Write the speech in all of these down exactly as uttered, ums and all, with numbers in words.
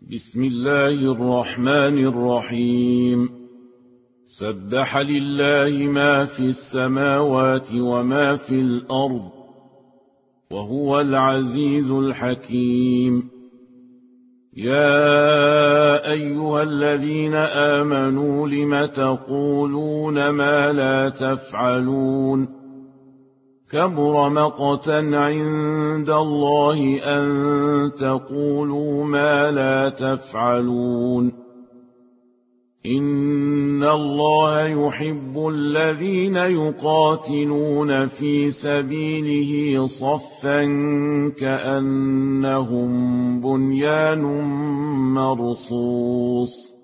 بسم الله الرحمن الرحيم. سبح لله ما في السماوات وما في الأرض وهو العزيز الحكيم. يا أيها الذين آمنوا لم تقولون ما لا تفعلون؟ كبر مقتا عند الله أن تقولوا ما لا تفعلون. إن الله يحب الذين يقاتلون في سبيله صفا كأنهم بنيان مرصوص.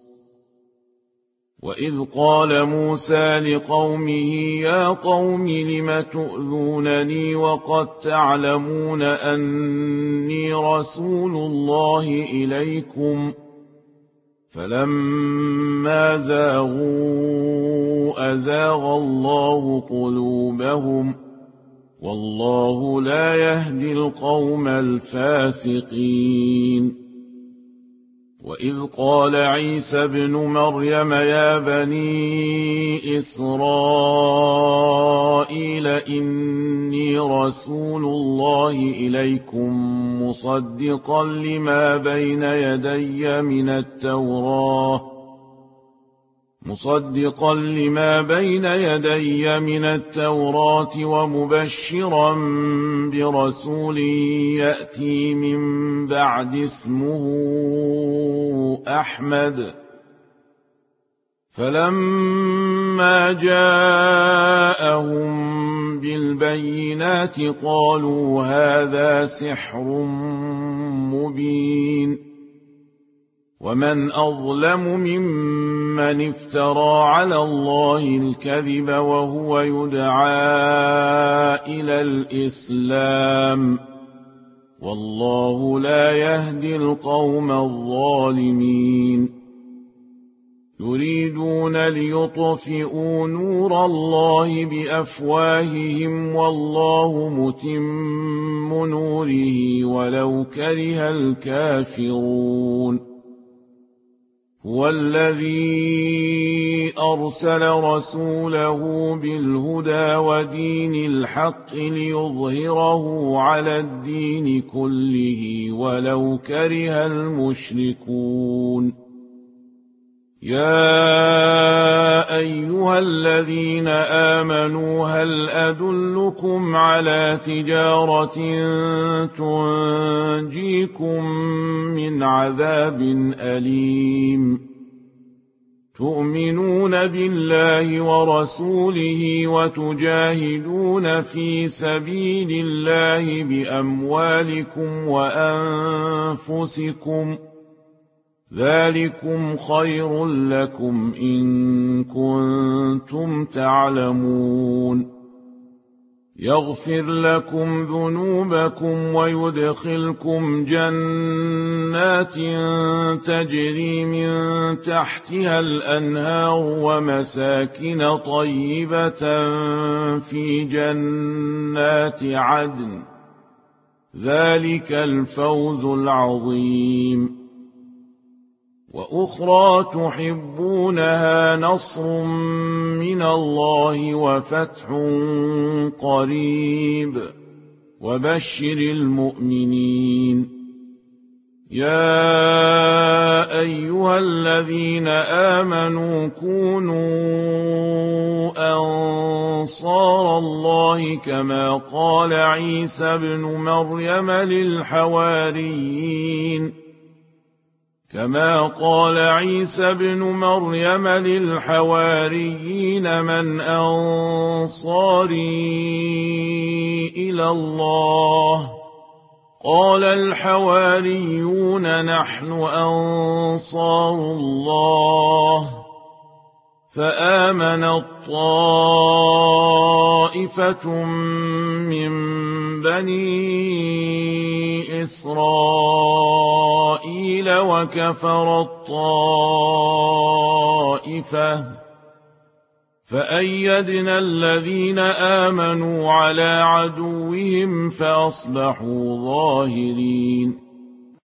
وإذ قال موسى لقومه يا قوم لم تؤذونني وقد تعلمون أني رسول الله إليكم؟ فلما زاغوا أزاغ الله قلوبهم والله لا يهدي القوم الفاسقين. وإذ قال عيسى ابن مريم يا بني إسرائيل إني رسول الله إليكم مصدقا لما بين يدي من التوراة مصدقا لما بين يدي من التوراة ومبشرا برسول يأتي من بعد اسمه أحمد. فلما جاءهم بالبينات قالوا هذا سحر مبين. ومن أظلم ممن افترى على الله الكذب وهو يدعى إلى الإسلام والله لا يهدي القوم الظالمين. يريدون ليطفئوا نور الله بأفواههم والله متم نوره ولو كره الكافرون. هو الذي أرسل رسوله بالهدى ودين الحق ليظهره على الدين كله ولو كره المشركون. يا أيها الذين آمنوا هل أدلكم على تجارة تنجيكم من عذاب أليم؟ تؤمنون بالله ورسوله وتجاهدون في سبيل الله بأموالكم وأنفسكم ذلكم خير لكم إن كنتم تعلمون. يغفر لكم ذنوبكم ويدخلكم جنات تجري من تحتها الأنهار ومساكن طيبة في جنات عدن ذلك الفوز العظيم. وأخرى تحبونها نصر من الله وفتح قريب وبشر المؤمنين. يا أيها الذين آمنوا كونوا أنصار الله كما قال عيسى ابن مريم للحواريين كما قال عيسى ابن مريم للحواريين من أنصاري إلى الله؟ قال الحواريون نحن أنصار الله. فآمنت طائفة من بني إسرائيل وكفرت طائفة فأيدنا الذين آمنوا على عدوهم فأصبحوا ظاهرين.